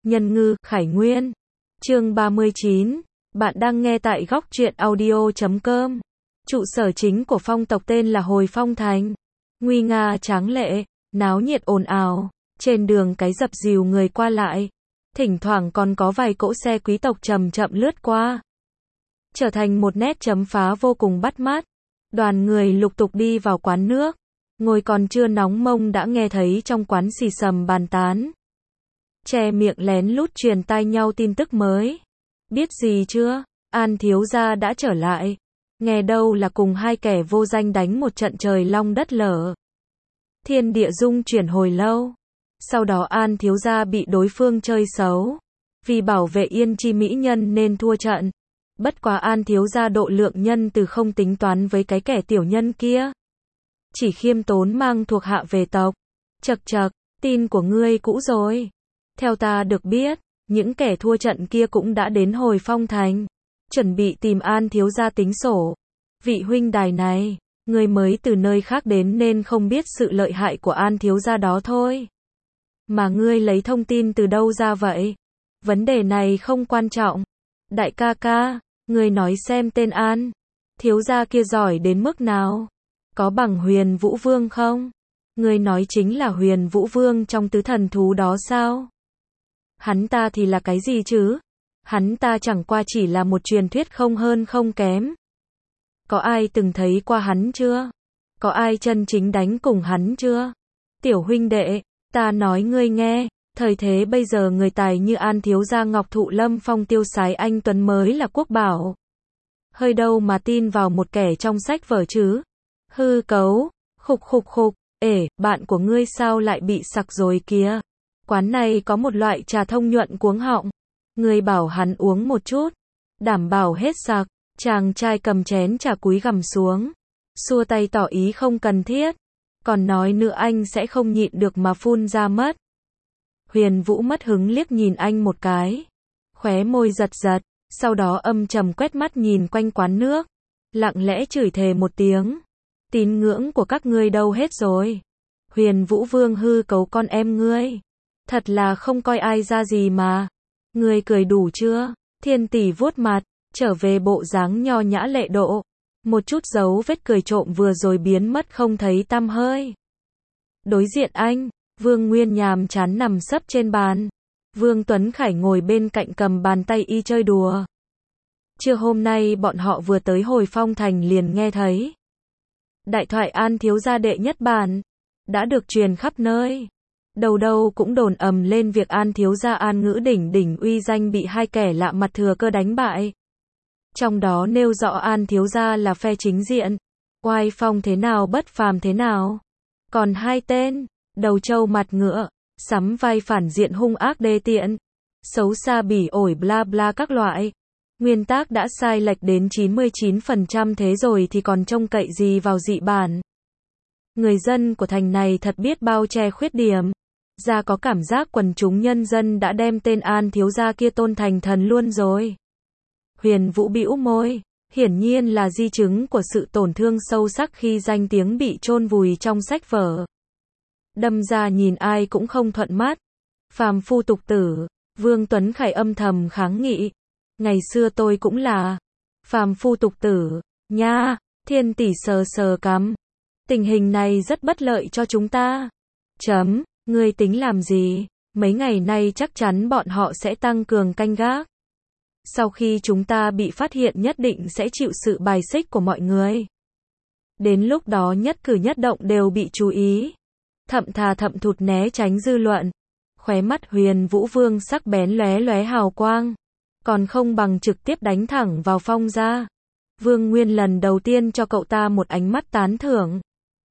Nhân ngư, Khải Nguyên. Chương 39. Bạn đang nghe tại góc truyện audio.com. Trụ sở chính của phong tộc tên là Hồi Phong Thành. Nguy nga tráng lệ, náo nhiệt ồn ào, trên đường cái dập dìu người qua lại. Thỉnh thoảng còn có vài cỗ xe quý tộc chậm chậm lướt qua. Trở thành một nét chấm phá vô cùng bắt mắt. Đoàn người lục tục đi vào quán nước. Ngồi còn chưa nóng mông đã nghe thấy trong quán xì xầm bàn tán. Che miệng lén lút truyền tai nhau tin tức mới. Biết gì chưa? An thiếu gia đã trở lại. Nghe đâu là cùng hai kẻ vô danh đánh một trận trời long đất lở. Thiên địa dung chuyển hồi lâu. Sau đó An thiếu gia bị đối phương chơi xấu. Vì bảo vệ Yên Chi mỹ nhân nên thua trận. Bất quá An thiếu gia độ lượng nhân từ không tính toán với cái kẻ tiểu nhân kia. Chỉ khiêm tốn mang thuộc hạ về tộc. Chậc chậc, tin của ngươi cũ rồi. Theo ta được biết, những kẻ thua trận kia cũng đã đến Hồi Phong Thành. Chuẩn bị tìm An thiếu gia tính sổ. Vị huynh đài này, ngươi mới từ nơi khác đến nên không biết sự lợi hại của An thiếu gia đó thôi. Mà ngươi lấy thông tin từ đâu ra vậy? Vấn đề này không quan trọng. Đại ca ca, ngươi nói xem tên An thiếu gia kia giỏi đến mức nào? Có bằng Huyền Vũ Vương không? Ngươi nói chính là Huyền Vũ Vương trong tứ thần thú đó sao? Hắn ta thì là cái gì chứ? Hắn ta chẳng qua chỉ là một truyền thuyết không hơn không kém. Có ai từng thấy qua hắn chưa? Có ai chân chính đánh cùng hắn chưa? Tiểu huynh đệ, ta nói ngươi nghe, thời thế bây giờ người tài như An thiếu gia Ngọc Thụ Lâm Phong tiêu sái anh tuấn mới là quốc bảo. Hơi đâu mà tin vào một kẻ trong sách vở chứ? Hư cấu, khục khục khục, bạn của ngươi sao lại bị sặc rồi kìa? Quán này có một loại trà thông nhuận cuống họng. Ngươi bảo hắn uống một chút. Đảm bảo hết sặc. Chàng trai cầm chén trà cúi gằm xuống. Xua tay tỏ ý không cần thiết. Còn nói nữa anh sẽ không nhịn được mà phun ra mất. Huyền Vũ mất hứng liếc nhìn anh một cái. Khóe môi giật giật. Sau đó âm trầm quét mắt nhìn quanh quán nước. Lặng lẽ chửi thề một tiếng. Tín ngưỡng của các ngươi đâu hết rồi? Huyền Vũ Vương hư cấu con em ngươi. Thật là không coi ai ra gì mà. Ngươi cười đủ chưa? Thiên tỷ vuốt mặt, trở về bộ dáng nho nhã lệ độ. Một chút dấu vết cười trộm vừa rồi biến mất không thấy tăm hơi. Đối diện anh, Vương Nguyên nhàm chán nằm sấp trên bàn. Vương Tuấn Khải ngồi bên cạnh cầm bàn tay y chơi đùa. Trưa hôm nay bọn họ vừa tới Hồi Phong Thành liền nghe thấy. Đại thoại An thiếu gia đệ nhất bản đã được truyền khắp nơi. Đầu đâu cũng đồn ầm lên việc An thiếu gia An Ngữ đỉnh đỉnh uy danh bị hai kẻ lạ mặt thừa cơ đánh bại. Trong đó nêu rõ An thiếu gia là phe chính diện, oai phong thế nào bất phàm thế nào. Còn hai tên, đầu trâu mặt ngựa, sắm vai phản diện hung ác đê tiện, xấu xa bỉ ổi bla bla các loại. Nguyên tác đã sai lệch đến 99% thế rồi thì còn trông cậy gì vào dị bản. Người dân của thành này thật biết bao che khuyết điểm. Ra có cảm giác quần chúng nhân dân đã đem tên An thiếu gia kia tôn thành thần luôn rồi. Huyền Vũ bĩu môi, hiển nhiên là di chứng của sự tổn thương sâu sắc khi danh tiếng bị chôn vùi trong sách vở. Đâm ra nhìn ai cũng không thuận mắt. Phàm phu tục tử, Vương Tuấn Khải âm thầm kháng nghị. Ngày xưa tôi cũng là phàm phu tục tử, nha. Thiên tỷ sờ sờ cằm. Tình hình này rất bất lợi cho chúng ta. Ngươi tính làm gì? Mấy ngày nay chắc chắn bọn họ sẽ tăng cường canh gác. Sau khi chúng ta bị phát hiện nhất định sẽ chịu sự bài xích của mọi người. Đến lúc đó nhất cử nhất động đều bị chú ý. Thậm thà thậm thụt né tránh dư luận. Khóe mắt Huyền Vũ Vương sắc bén lóe lóe hào quang. Còn không bằng trực tiếp đánh thẳng vào Phong gia. Vương Nguyên lần đầu tiên cho cậu ta một ánh mắt tán thưởng.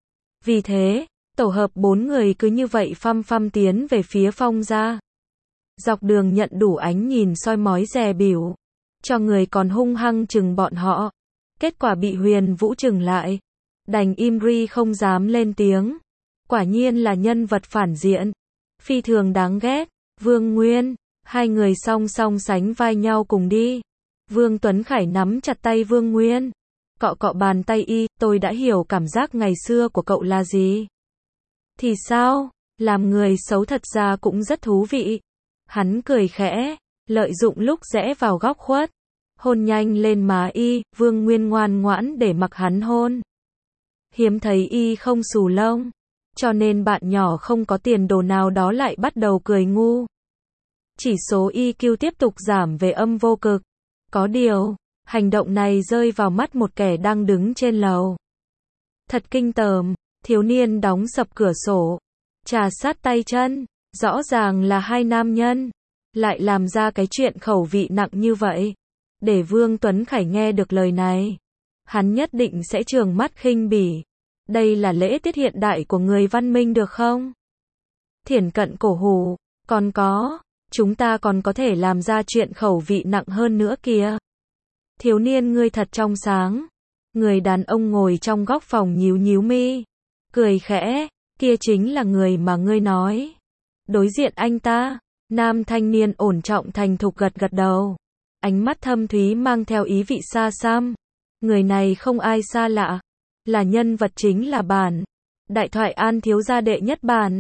Vì thế, tổ hợp 4 người cứ như vậy phăm phăm tiến về phía Phong gia. Dọc đường nhận đủ ánh nhìn soi mói dè bỉu. Cho người còn hung hăng chừng bọn họ. Kết quả bị Huyền Vũ chừng lại. Đành im ri không dám lên tiếng. Quả nhiên là nhân vật phản diện. Phi thường đáng ghét. Vương Nguyên, hai người song song sánh vai nhau cùng đi. Vương Tuấn Khải nắm chặt tay Vương Nguyên. Cọ cọ bàn tay y, tôi đã hiểu cảm giác ngày xưa của cậu là gì. Thì sao? Làm người xấu thật ra cũng rất thú vị. Hắn cười khẽ, lợi dụng lúc rẽ vào góc khuất, hôn nhanh lên má y, Vương Nguyên ngoan ngoãn để mặc hắn hôn. Hiếm thấy y không xù lông, cho nên bạn nhỏ không có tiền đồ nào đó lại bắt đầu cười ngu. Chỉ số EQ tiếp tục giảm về âm vô cực. Có điều, hành động này rơi vào mắt một kẻ đang đứng trên lầu. Thật kinh tởm, thiếu niên đóng sập cửa sổ, trà sát tay chân, rõ ràng là hai nam nhân, lại làm ra cái chuyện khẩu vị nặng như vậy. Để Vương Tuấn Khải nghe được lời này, hắn nhất định sẽ trừng mắt khinh bỉ. Đây là lễ tiết hiện đại của người văn minh được không? Thiển cận cổ hủ, còn có, chúng ta còn có thể làm ra chuyện khẩu vị nặng hơn nữa kìa. Thiếu niên ngươi thật trong sáng. Người đàn ông ngồi trong góc phòng nhíu nhíu mi, cười khẽ, kia chính là người mà ngươi nói. Đối diện anh ta, nam thanh niên ổn trọng thành thục gật gật đầu. Ánh mắt thâm thúy mang theo ý vị xa xăm. Người này không ai xa lạ, là nhân vật chính là bản đại thoại An thiếu gia đệ nhất bản.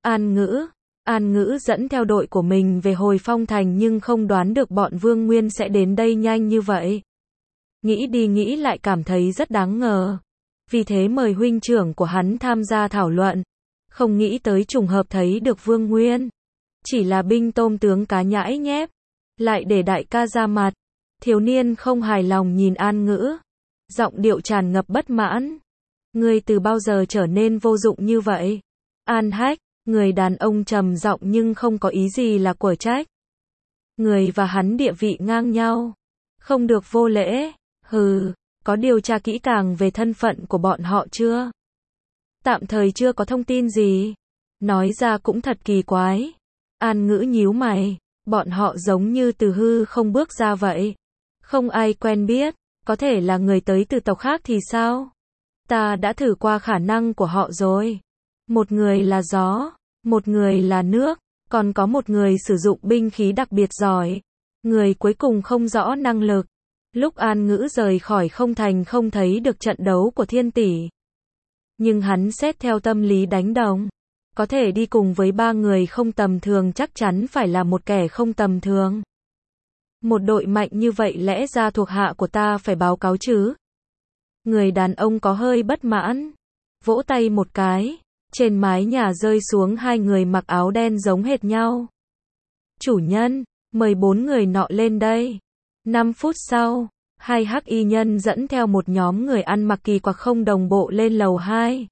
An Ngữ dẫn theo đội của mình về Hồi Phong Thành nhưng không đoán được bọn Vương Nguyên sẽ đến đây nhanh như vậy. Nghĩ đi nghĩ lại cảm thấy rất đáng ngờ. Vì thế mời huynh trưởng của hắn tham gia thảo luận. Không nghĩ tới trùng hợp thấy được Vương Nguyên. Chỉ là binh tôm tướng cá nhãi nhép. Lại để đại ca ra mặt. Thiếu niên không hài lòng nhìn An Ngữ. Giọng điệu tràn ngập bất mãn. Ngươi từ bao giờ trở nên vô dụng như vậy? An Hách, người đàn ông trầm giọng nhưng không có ý gì là của trách. Người và hắn địa vị ngang nhau. Không được vô lễ. Hừ, có điều tra kỹ càng về thân phận của bọn họ chưa? Tạm thời chưa có thông tin gì. Nói ra cũng thật kỳ quái. An Ngữ nhíu mày, bọn họ giống như từ hư không bước ra vậy. Không ai quen biết, có thể là người tới từ tộc khác thì sao? Ta đã thử qua khả năng của họ rồi. Một người là gió, một người là nước, còn có một người sử dụng binh khí đặc biệt giỏi. Người cuối cùng không rõ năng lực. Lúc An Ngữ rời khỏi không thành không thấy được trận đấu của Thiên Tỷ. Nhưng hắn xét theo tâm lý đánh đồng. Có thể đi cùng với ba người không tầm thường chắc chắn phải là một kẻ không tầm thường. Một đội mạnh như vậy lẽ ra thuộc hạ của ta phải báo cáo chứ. Người đàn ông có hơi bất mãn. Vỗ tay một cái. Trên mái nhà rơi xuống hai người mặc áo đen giống hệt nhau. Chủ nhân, mời 4 người nọ lên đây. 5 phút sau, hai hắc y nhân dẫn theo một nhóm người ăn mặc kỳ quặc không đồng bộ lên lầu 2.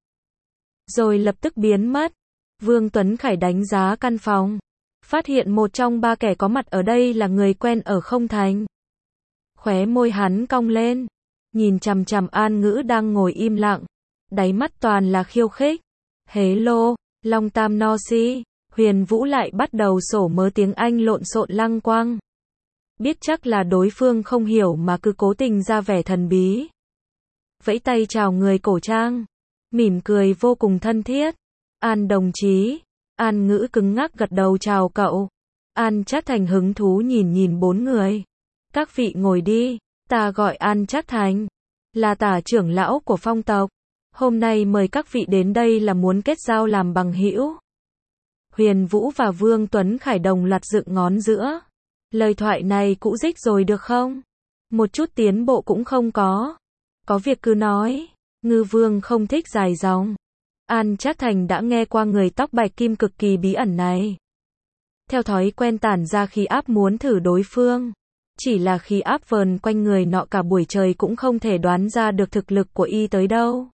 Rồi lập tức biến mất. Vương Tuấn Khải đánh giá căn phòng. Phát hiện một trong 3 kẻ có mặt ở đây là người quen ở không thành. Khóe môi hắn cong lên. Nhìn chằm chằm An Ngữ đang ngồi im lặng. Đáy mắt toàn là khiêu khích. Hello, Long Tam No Si. Huyền Vũ lại bắt đầu sổ mớ tiếng Anh lộn xộn lăng quăng. Biết chắc là đối phương không hiểu mà cứ cố tình ra vẻ thần bí. Vẫy tay chào người cổ trang. Mỉm cười vô cùng thân thiết. An đồng chí. An Ngữ cứng ngắc gật đầu chào cậu. An Trác Thành hứng thú nhìn 4 người. Các vị ngồi đi. Ta gọi An Trác Thành. Là tả trưởng lão của phong tộc. Hôm nay mời các vị đến đây là muốn kết giao làm bằng hữu. Huyền Vũ và Vương Tuấn Khải đồng loạt dựng ngón giữa. Lời thoại này cũ dích rồi được không? Một chút tiến bộ cũng không có. Có việc cứ nói. Ngư Vương không thích dài dòng. An Trác Thành đã nghe qua người tóc bạch kim cực kỳ bí ẩn này. Theo thói quen tản ra khí áp muốn thử đối phương. Chỉ là khí áp vờn quanh người nọ cả buổi trời cũng không thể đoán ra được thực lực của y tới đâu.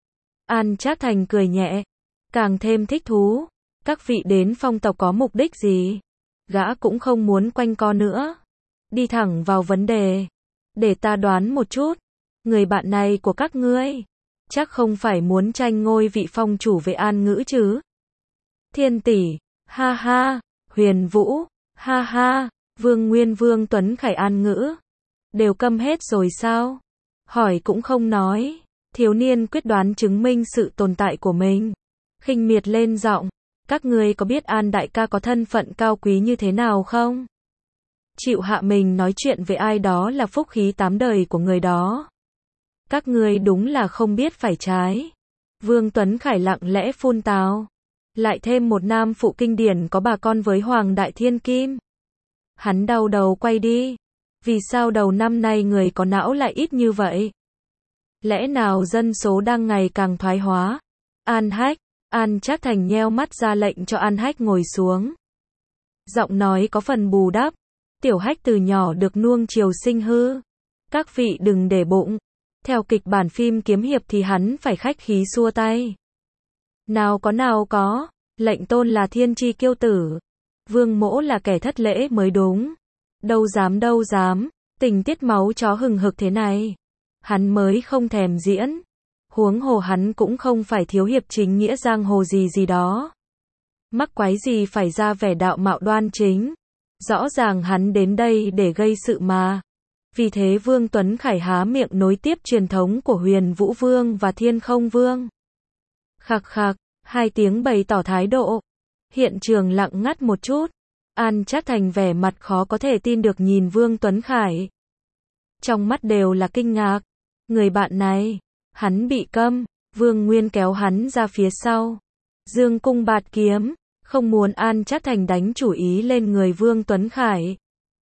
An Trác Thành cười nhẹ. Càng thêm thích thú. Các vị đến phong tộc có mục đích gì? Gã cũng không muốn quanh co nữa. Đi thẳng vào vấn đề. Để ta đoán một chút. Người bạn này của các ngươi chắc không phải muốn tranh ngôi vị phong chủ với An Ngữ chứ? Thiên Tỷ, ha ha. Huyền Vũ, ha ha. Vương Nguyên Vương Tuấn Khải An Ngữ. Đều câm hết rồi sao? Hỏi cũng không nói. Thiếu niên quyết đoán chứng minh sự tồn tại của mình. Khinh miệt lên giọng. Các ngươi có biết An đại ca có thân phận cao quý như thế nào không? Chịu hạ mình nói chuyện với ai đó là phúc khí 8 đời của người đó. Các ngươi đúng là không biết phải trái. Vương Tuấn Khải lặng lẽ phun tào. Lại thêm một nam phụ kinh điển có bà con với Hoàng Đại Thiên Kim. Hắn đau đầu quay đi. Vì sao đầu năm nay người có não lại ít như vậy? Lẽ nào dân số đang ngày càng thoái hóa? An Hách, An Trác Thành nheo mắt ra lệnh cho An Hách ngồi xuống. Giọng nói có phần bù đắp. Tiểu Hách từ nhỏ được nuông chiều sinh hư. Các vị đừng để bụng. Theo kịch bản phim kiếm hiệp thì hắn phải khách khí xua tay. Nào có. Lệnh tôn là thiên chi kiêu tử. Vương Mỗ là kẻ thất lễ mới đúng. Đâu dám. Tình tiết máu chó hừng hực thế này. Hắn mới không thèm diễn. Huống hồ hắn cũng không phải thiếu hiệp chính nghĩa giang hồ gì đó. Mắc quái gì phải ra vẻ đạo mạo đoan chính. Rõ ràng hắn đến đây để gây sự mà. Vì thế Vương Tuấn Khải há miệng nối tiếp truyền thống của Huyền Vũ Vương và Thiên Không Vương. Khạc, hai tiếng bày tỏ thái độ. Hiện trường lặng ngắt một chút. An Trác Thành vẻ mặt khó có thể tin được nhìn Vương Tuấn Khải. Trong mắt đều là kinh ngạc. Người bạn này, hắn bị câm. Vương Nguyên kéo hắn ra phía sau. Dương cung bạt kiếm, không muốn An Trác Thành đánh chủ ý lên người Vương Tuấn Khải.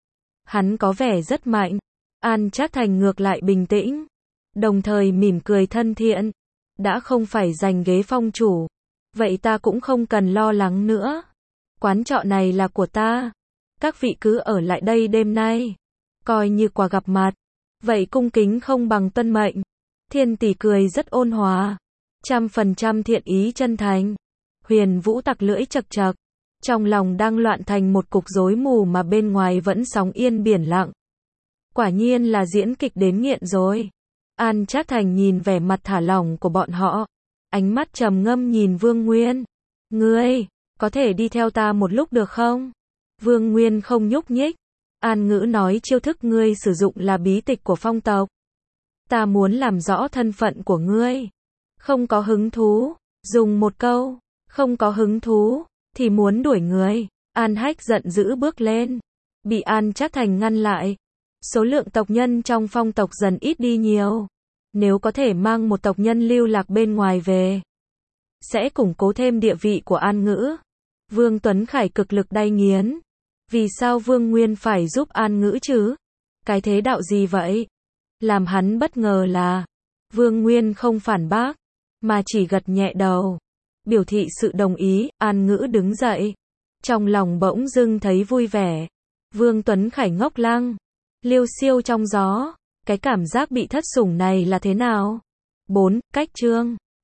Hắn có vẻ rất mạnh. An Trác Thành ngược lại bình tĩnh, đồng thời mỉm cười thân thiện. Đã không phải giành ghế phong chủ, vậy ta cũng không cần lo lắng nữa. Quán trọ này là của ta. Các vị cứ ở lại đây đêm nay, coi như quà gặp mặt. Vậy cung kính không bằng tuân mệnh. Thiên tỷ cười rất ôn hòa, 100% thiện ý chân thành. Huyền Vũ tặc lưỡi chật chật, trong lòng đang loạn thành một cục rối mù mà bên ngoài vẫn sóng yên biển lặng. Quả nhiên là diễn kịch đến nghiện rồi. An Trác Thành nhìn vẻ mặt thả lỏng của bọn họ, ánh mắt trầm ngâm nhìn Vương Nguyên. Ngươi, có thể đi theo ta một lúc được không? Vương Nguyên không nhúc nhích. An Ngữ nói chiêu thức ngươi sử dụng là bí tịch của phong tộc. Ta muốn làm rõ thân phận của ngươi. Không có hứng thú. Dùng một câu, không có hứng thú, thì muốn đuổi người. An Hách giận dữ bước lên. Bị An Trác Thành ngăn lại. Số lượng tộc nhân trong phong tộc dần ít đi nhiều. Nếu có thể mang một tộc nhân lưu lạc bên ngoài về, sẽ củng cố thêm địa vị của An Ngữ. Vương Tuấn Khải cực lực đay nghiến. Vì sao Vương Nguyên phải giúp An Ngữ chứ? Cái thế đạo gì vậy? Làm hắn bất ngờ là Vương Nguyên không phản bác, mà chỉ gật nhẹ đầu, biểu thị sự đồng ý. An Ngữ đứng dậy, trong lòng bỗng dưng thấy vui vẻ. Vương Tuấn Khải ngốc lăng, liêu xiêu trong gió. Cái cảm giác bị thất sủng này là thế nào? 4. Cách chương